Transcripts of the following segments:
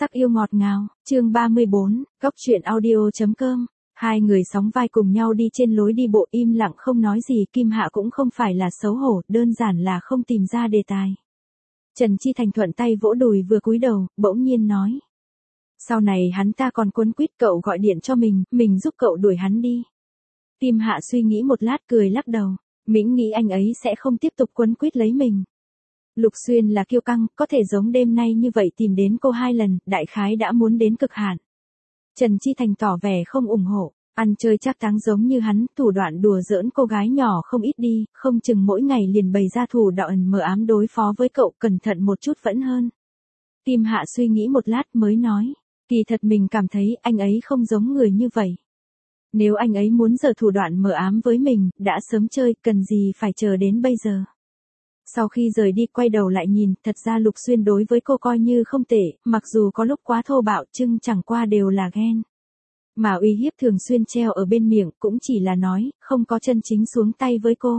Sắc yêu ngọt ngào, chương 34, góc truyện audio.com. Hai người sóng vai cùng nhau đi trên lối đi bộ im lặng không nói gì. Kim Hạ cũng không phải là xấu hổ, đơn giản là không tìm ra đề tài. Trần Chi Thành thuận tay vỗ đùi vừa cúi đầu, bỗng nhiên nói. Sau này hắn ta còn quấn quýt cậu gọi điện cho mình giúp cậu đuổi hắn đi. Kim Hạ suy nghĩ một lát cười lắc đầu, mình nghĩ anh ấy sẽ không tiếp tục quấn quýt lấy mình. Lục Xuyên là kiêu căng, có thể giống đêm nay như vậy tìm đến cô 2 lần, đại khái đã muốn đến cực hạn. Trần Chi Thành tỏ vẻ không ủng hộ, ăn chơi chắc táng giống như hắn, thủ đoạn đùa giỡn cô gái nhỏ không ít đi, không chừng mỗi ngày liền bày ra thủ đoạn mờ ám đối phó với cậu, cẩn thận một chút vẫn hơn. Kim Hạ suy nghĩ một lát mới nói, kỳ thật mình cảm thấy anh ấy không giống người như vậy. Nếu anh ấy muốn giở thủ đoạn mờ ám với mình, đã sớm chơi, cần gì phải chờ đến bây giờ. Sau khi rời đi quay đầu lại nhìn, thật ra Lục Xuyên đối với cô coi như không tệ, mặc dù có lúc quá thô bạo nhưng chẳng qua đều là ghen. Mà uy hiếp thường xuyên treo ở bên miệng cũng chỉ là nói, không có chân chính xuống tay với cô.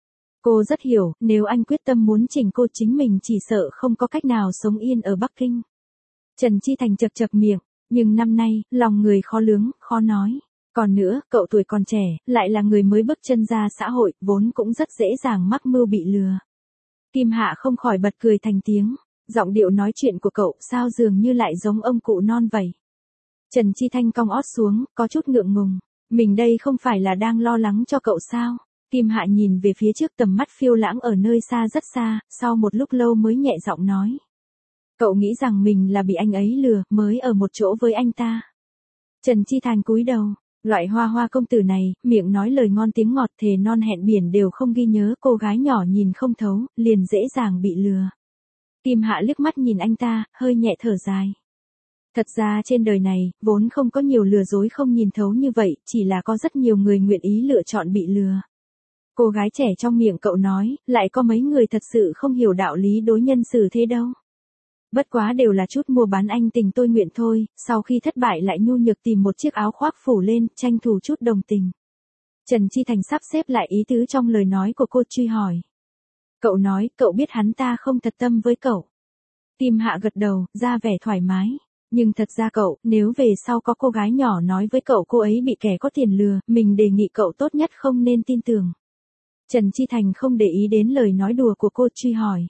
Cô rất hiểu, nếu anh quyết tâm muốn chỉnh cô chính mình chỉ sợ không có cách nào sống yên ở Bắc Kinh. Trần Chi Thành chật chật miệng, nhưng năm nay, lòng người khó lường, khó nói. Còn nữa, cậu tuổi còn trẻ, lại là người mới bước chân ra xã hội, vốn cũng rất dễ dàng mắc mưu bị lừa. Kim Hạ không khỏi bật cười thành tiếng, giọng điệu nói chuyện của cậu sao dường như lại giống ông cụ non vậy. Trần Chi Thanh cong ót xuống, có chút ngượng ngùng, mình đây không phải là đang lo lắng cho cậu sao? Kim Hạ nhìn về phía trước tầm mắt phiêu lãng ở nơi xa rất xa, sau một lúc lâu mới nhẹ giọng nói. Cậu nghĩ rằng mình là bị anh ấy lừa, mới ở một chỗ với anh ta. Trần Chi Thành cúi đầu. Loại hoa công tử này, miệng nói lời ngon tiếng ngọt thề non hẹn biển đều không ghi nhớ, cô gái nhỏ nhìn không thấu, liền dễ dàng bị lừa. Kim Hạ liếc mắt nhìn anh ta, hơi nhẹ thở dài. Thật ra trên đời này, vốn không có nhiều lừa dối không nhìn thấu như vậy, chỉ là có rất nhiều người nguyện ý lựa chọn bị lừa. Cô gái trẻ trong miệng cậu nói, lại có mấy người thật sự không hiểu đạo lý đối nhân xử thế đâu. Bất quá đều là chút mua bán anh tình tôi nguyện thôi, sau khi thất bại lại nhu nhược tìm một chiếc áo khoác phủ lên, tranh thủ chút đồng tình. Trần Chi Thành sắp xếp lại ý tứ trong lời nói của cô truy hỏi. Cậu nói, cậu biết hắn ta không thật tâm với cậu. Kim Hạ gật đầu, ra vẻ thoải mái. Nhưng thật ra cậu, nếu về sau có cô gái nhỏ nói với cậu cô ấy bị kẻ có tiền lừa, mình đề nghị cậu tốt nhất không nên tin tưởng. Trần Chi Thành không để ý đến lời nói đùa của cô truy hỏi.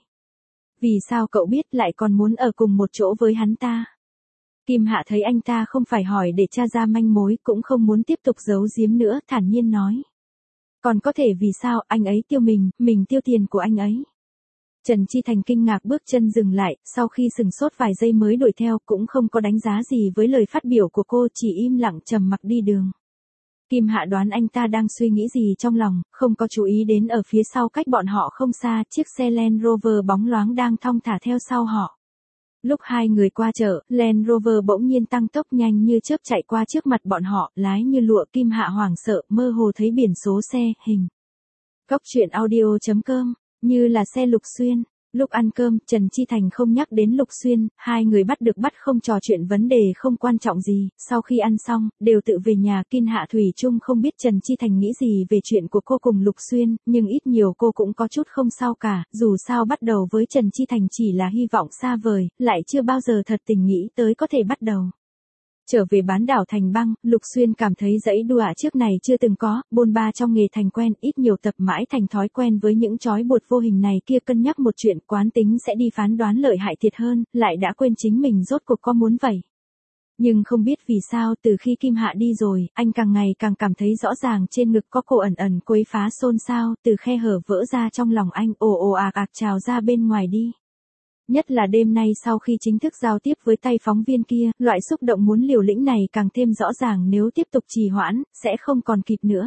Vì sao cậu biết lại còn muốn ở cùng một chỗ với hắn ta? Kim Hạ thấy anh ta không phải hỏi để tra ra manh mối, cũng không muốn tiếp tục giấu giếm nữa, thản nhiên nói. Còn có thể vì sao anh ấy tiêu mình tiêu tiền của anh ấy? Trần Chi Thành kinh ngạc bước chân dừng lại, sau khi sừng sốt vài giây mới đuổi theo, cũng không có đánh giá gì với lời phát biểu của cô, chỉ im lặng trầm mặc đi đường. Kim Hạ đoán anh ta đang suy nghĩ gì trong lòng, không có chú ý đến ở phía sau cách bọn họ không xa, chiếc xe Land Rover bóng loáng đang thong thả theo sau họ. Lúc hai người qua chợ, Land Rover bỗng nhiên tăng tốc nhanh như chớp chạy qua trước mặt bọn họ, lái như lụa. Kim Hạ hoảng sợ, mơ hồ thấy biển số xe, hình. Góc truyện audio.com, như là xe Lục Xuyên. Lúc ăn cơm, Trần Chi Thành không nhắc đến Lục Xuyên, hai người bắt không trò chuyện vấn đề không quan trọng gì, sau khi ăn xong, đều tự về nhà. Kim Hạ thủy chung không biết Trần Chi Thành nghĩ gì về chuyện của cô cùng Lục Xuyên, nhưng ít nhiều cô cũng có chút không sao cả, dù sao bắt đầu với Trần Chi Thành chỉ là hy vọng xa vời, lại chưa bao giờ thật tình nghĩ tới có thể bắt đầu. Trở về bán đảo Thành Băng, Lục Xuyên cảm thấy dãy đua trước này chưa từng có, bôn ba trong nghề thành quen, ít nhiều tập mãi thành thói quen với những trói buộc vô hình này kia, cân nhắc một chuyện quán tính sẽ đi phán đoán lợi hại thiệt hơn, lại đã quên chính mình rốt cuộc có muốn vậy. Nhưng không biết vì sao từ khi Kim Hạ đi rồi, anh càng ngày càng cảm thấy rõ ràng trên ngực có cô ẩn ẩn quấy phá xôn xao, từ khe hở vỡ ra trong lòng anh ồ ạt trào ra bên ngoài đi. Nhất là đêm nay sau khi chính thức giao tiếp với tay phóng viên kia, loại xúc động muốn liều lĩnh này càng thêm rõ ràng, nếu tiếp tục trì hoãn, sẽ không còn kịp nữa.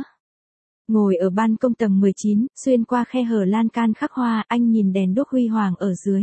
Ngồi ở ban công tầng 19, xuyên qua khe hở lan can khắc hoa, anh nhìn đèn đuốc huy hoàng ở dưới.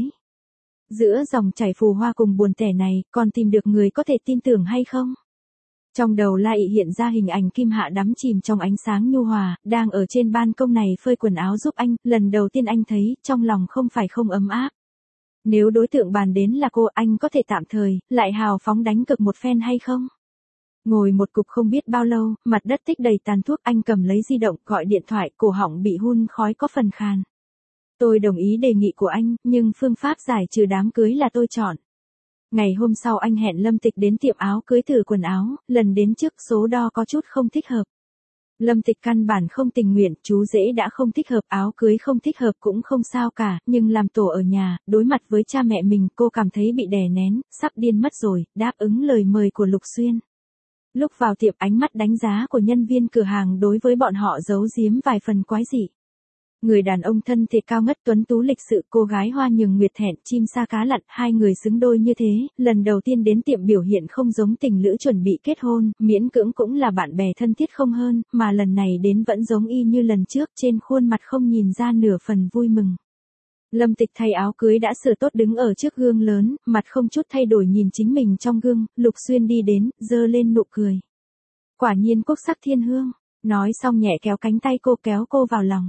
Giữa dòng chảy phù hoa cùng buồn tẻ này, còn tìm được người có thể tin tưởng hay không? Trong đầu lại hiện ra hình ảnh Kim Hạ đắm chìm trong ánh sáng nhu hòa, đang ở trên ban công này phơi quần áo giúp anh, lần đầu tiên anh thấy, trong lòng không phải không ấm áp. Nếu đối tượng bàn đến là cô, anh có thể tạm thời, lại hào phóng đánh cực một phen hay không? Ngồi một cục không biết bao lâu, mặt đất tích đầy tàn thuốc, anh cầm lấy di động, gọi điện thoại, cổ họng bị hun khói có phần khàn. Tôi đồng ý đề nghị của anh, nhưng phương pháp giải trừ đám cưới là tôi chọn. Ngày hôm sau anh hẹn Lâm Tịch đến tiệm áo cưới thử quần áo, lần đến trước số đo có chút không thích hợp. Lâm Tịch căn bản không tình nguyện, chú rể đã không thích hợp, áo cưới không thích hợp cũng không sao cả, nhưng làm tổ ở nhà, đối mặt với cha mẹ mình, cô cảm thấy bị đè nén, sắp điên mất rồi, đáp ứng lời mời của Lục Xuyên. Lúc vào tiệm, ánh mắt đánh giá của nhân viên cửa hàng đối với bọn họ giấu giếm vài phần quái dị. Người đàn ông thân thể cao ngất tuấn tú lịch sự, cô gái hoa nhường nguyệt thẹn, chim sa cá lặn, hai người xứng đôi như thế, lần đầu tiên đến tiệm biểu hiện không giống tình lữ chuẩn bị kết hôn, miễn cưỡng cũng là bạn bè thân thiết không hơn, mà lần này đến vẫn giống y như lần trước, trên khuôn mặt không nhìn ra nửa phần vui mừng. Lâm Tịch thay áo cưới đã sửa tốt đứng ở trước gương lớn, mặt không chút thay đổi nhìn chính mình trong gương, Lục Xuyên đi đến, giơ lên nụ cười. Quả nhiên quốc sắc thiên hương, nói xong nhẹ kéo cánh tay cô kéo cô vào lòng.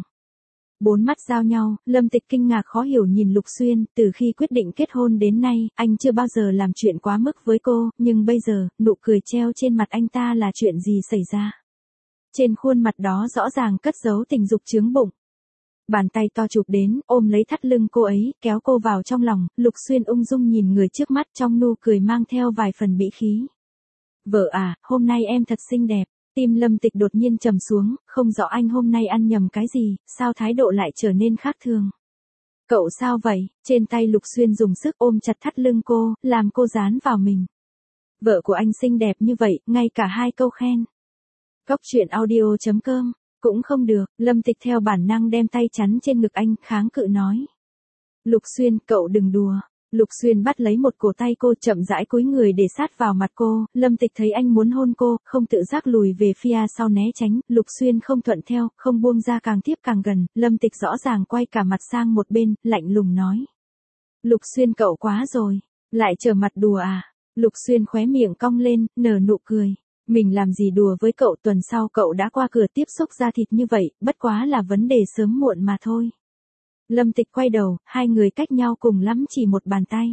Bốn mắt giao nhau, Lâm Tịch kinh ngạc khó hiểu nhìn Lục Xuyên, từ khi quyết định kết hôn đến nay, anh chưa bao giờ làm chuyện quá mức với cô, nhưng bây giờ, nụ cười treo trên mặt anh ta là chuyện gì xảy ra? Trên khuôn mặt đó rõ ràng cất giấu tình dục chướng bụng. Bàn tay to chụp đến, ôm lấy thắt lưng cô ấy, kéo cô vào trong lòng, Lục Xuyên ung dung nhìn người trước mắt trong nụ cười mang theo vài phần bĩ khí. Vợ à, hôm nay em thật xinh đẹp. Tim Lâm Tịch đột nhiên trầm xuống, không rõ anh hôm nay ăn nhầm cái gì, sao thái độ lại trở nên khác thường. Cậu sao vậy? Trên tay Lục Xuyên dùng sức ôm chặt thắt lưng cô, làm cô dán vào mình. Vợ của anh xinh đẹp như vậy, ngay cả hai câu khen. Góc truyện audio.com, cũng không được, Lâm Tịch theo bản năng đem tay chắn trên ngực anh, kháng cự nói. Lục Xuyên, cậu đừng đùa. Lục Xuyên bắt lấy một cổ tay cô, chậm rãi cúi người để sát vào mặt cô, Lâm Tịch thấy anh muốn hôn cô, không tự giác lùi về phía sau né tránh, Lục Xuyên không thuận theo, không buông ra, càng tiếp càng gần, Lâm Tịch rõ ràng quay cả mặt sang một bên, lạnh lùng nói. Lục Xuyên, cậu quá rồi, lại trở mặt đùa à? Lục Xuyên khóe miệng cong lên, nở nụ cười. Mình làm gì đùa với cậu, tuần sau cậu đã qua cửa tiếp xúc da thịt như vậy, bất quá là vấn đề sớm muộn mà thôi. Lâm Tịch quay đầu, hai người cách nhau cùng lắm chỉ một bàn tay.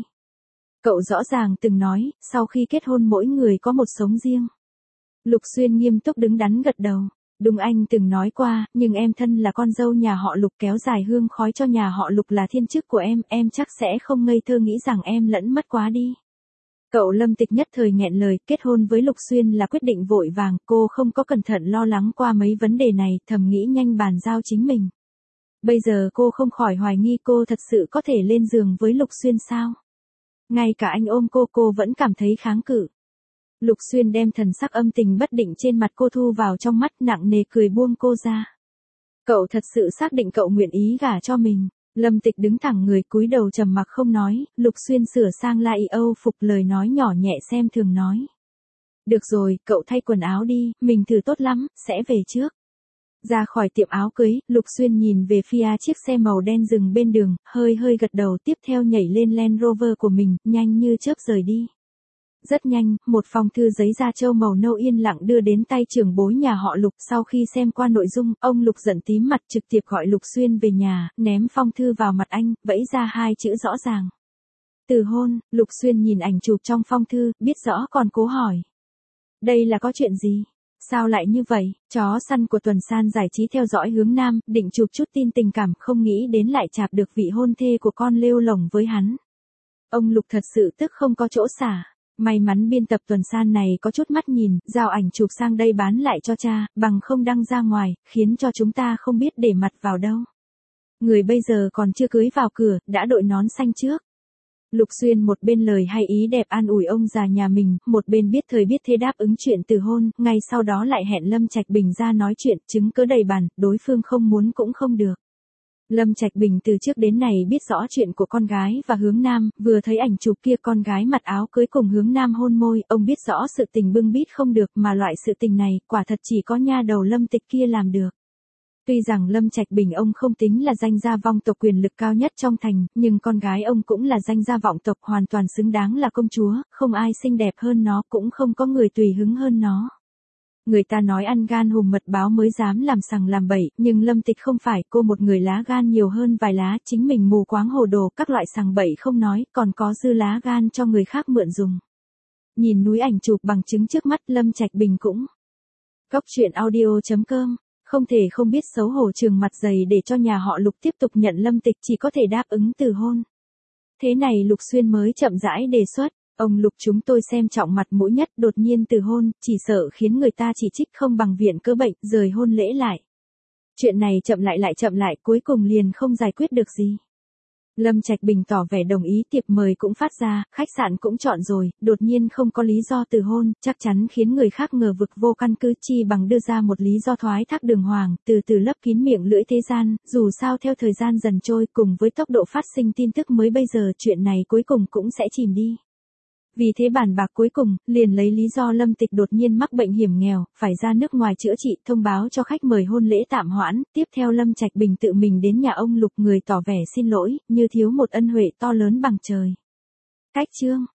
Cậu rõ ràng từng nói, sau khi kết hôn mỗi người có một sống riêng. Lục Xuyên nghiêm túc đứng đắn gật đầu. Đúng, anh từng nói qua, nhưng em thân là con dâu nhà họ Lục, kéo dài hương khói cho nhà họ Lục là thiên chức của em chắc sẽ không ngây thơ nghĩ rằng em lẫn mất quá đi. Cậu. Lâm Tịch nhất thời nghẹn lời, kết hôn với Lục Xuyên là quyết định vội vàng, cô không có cẩn thận lo lắng qua mấy vấn đề này, thầm nghĩ nhanh bàn giao chính mình. Bây giờ cô không khỏi hoài nghi cô thật sự có thể lên giường với Lục Xuyên sao? Ngay cả anh ôm cô vẫn cảm thấy kháng cự. Lục Xuyên đem thần sắc âm tình bất định trên mặt cô thu vào trong mắt, nặng nề cười buông cô ra. Cậu thật sự xác định cậu nguyện ý gả cho mình? Lâm Tịch đứng thẳng người, cúi đầu trầm mặc không nói, Lục Xuyên sửa sang lại âu phục, lời nói nhỏ nhẹ xem thường nói. Được rồi, cậu thay quần áo đi, mình thử tốt lắm, sẽ về trước. Ra khỏi tiệm áo cưới, Lục Xuyên nhìn về phía chiếc xe màu đen dừng bên đường, hơi gật đầu, tiếp theo nhảy lên Land Rover của mình, nhanh như chớp rời đi. Rất nhanh, một phong thư giấy da trâu màu nâu yên lặng đưa đến tay trưởng bối nhà họ Lục. Sau khi xem qua nội dung, ông Lục giận tím mặt, trực tiếp gọi Lục Xuyên về nhà, ném phong thư vào mặt anh, vẫy ra hai chữ rõ ràng. Từ hôn. Lục Xuyên nhìn ảnh chụp trong phong thư, biết rõ còn cố hỏi. Đây là có chuyện gì? Sao lại như vậy? Chó săn của Tuần San giải trí theo dõi Hướng Nam, định chụp chút tin tình cảm, không nghĩ đến lại chạp được vị hôn thê của con lêu lổng với hắn. Ông Lục thật sự tức không có chỗ xả. May mắn biên tập Tuần San này có chút mắt nhìn, giao ảnh chụp sang đây bán lại cho cha, bằng không đăng ra ngoài, khiến cho chúng ta không biết để mặt vào đâu. Người bây giờ còn chưa cưới vào cửa, đã đội nón xanh trước. Lục Xuyên một bên lời hay ý đẹp an ủi ông già nhà mình, một bên biết thời biết thế đáp ứng chuyện từ hôn, ngay sau đó lại hẹn Lâm Trạch Bình ra nói chuyện, chứng cớ đầy bàn, đối phương không muốn cũng không được. Lâm Trạch Bình từ trước đến nay biết rõ chuyện của con gái và Hướng Nam, vừa thấy ảnh chụp kia con gái mặc áo cưới cùng Hướng Nam hôn môi, ông biết rõ sự tình bưng bít không được, mà loại sự tình này, quả thật chỉ có nha đầu Lâm Tịch kia làm được. Tuy rằng Lâm Trạch Bình ông không tính là danh gia vong tộc quyền lực cao nhất trong thành, nhưng con gái ông cũng là danh gia vọng tộc, hoàn toàn xứng đáng là công chúa, không ai xinh đẹp hơn nó, cũng không có người tùy hứng hơn nó. Người ta nói ăn gan hùm mật báo mới dám làm sằng làm bậy, nhưng Lâm Tịch không phải, cô một người lá gan nhiều hơn vài lá, chính mình mù quáng hồ đồ, các loại sằng bậy không nói, còn có dư lá gan cho người khác mượn dùng. Nhìn núi ảnh chụp bằng chứng trước mắt, Lâm Trạch Bình cũng. Góc truyện audio.com, không thể không biết xấu hổ trường mặt dày để cho nhà họ Lục tiếp tục nhận Lâm Tịch, chỉ có thể đáp ứng từ hôn. Thế này Lục Xuyên mới chậm rãi đề xuất. Ông Lục chúng tôi xem trọng mặt mũi nhất, đột nhiên từ hôn, chỉ sợ khiến người ta chỉ trích không bằng viện cớ bệnh, rời hôn lễ lại. Chuyện này chậm lại, cuối cùng liền không giải quyết được gì. Lâm Trạch Bình tỏ vẻ đồng ý, tiệp mời cũng phát ra, khách sạn cũng chọn rồi, đột nhiên không có lý do từ hôn, chắc chắn khiến người khác ngờ vực vô căn cứ, chi bằng đưa ra một lý do thoái thác đường hoàng, từ từ lấp kín miệng lưỡi thế gian, dù sao theo thời gian dần trôi cùng với tốc độ phát sinh tin tức mới bây giờ chuyện này cuối cùng cũng sẽ chìm đi. Vì thế bàn bạc cuối cùng, liền lấy lý do Lâm Tịch đột nhiên mắc bệnh hiểm nghèo, phải ra nước ngoài chữa trị, thông báo cho khách mời hôn lễ tạm hoãn, tiếp theo Lâm Trạch Bình tự mình đến nhà ông Lục, người tỏ vẻ xin lỗi, như thiếu một ân huệ to lớn bằng trời. Cách chương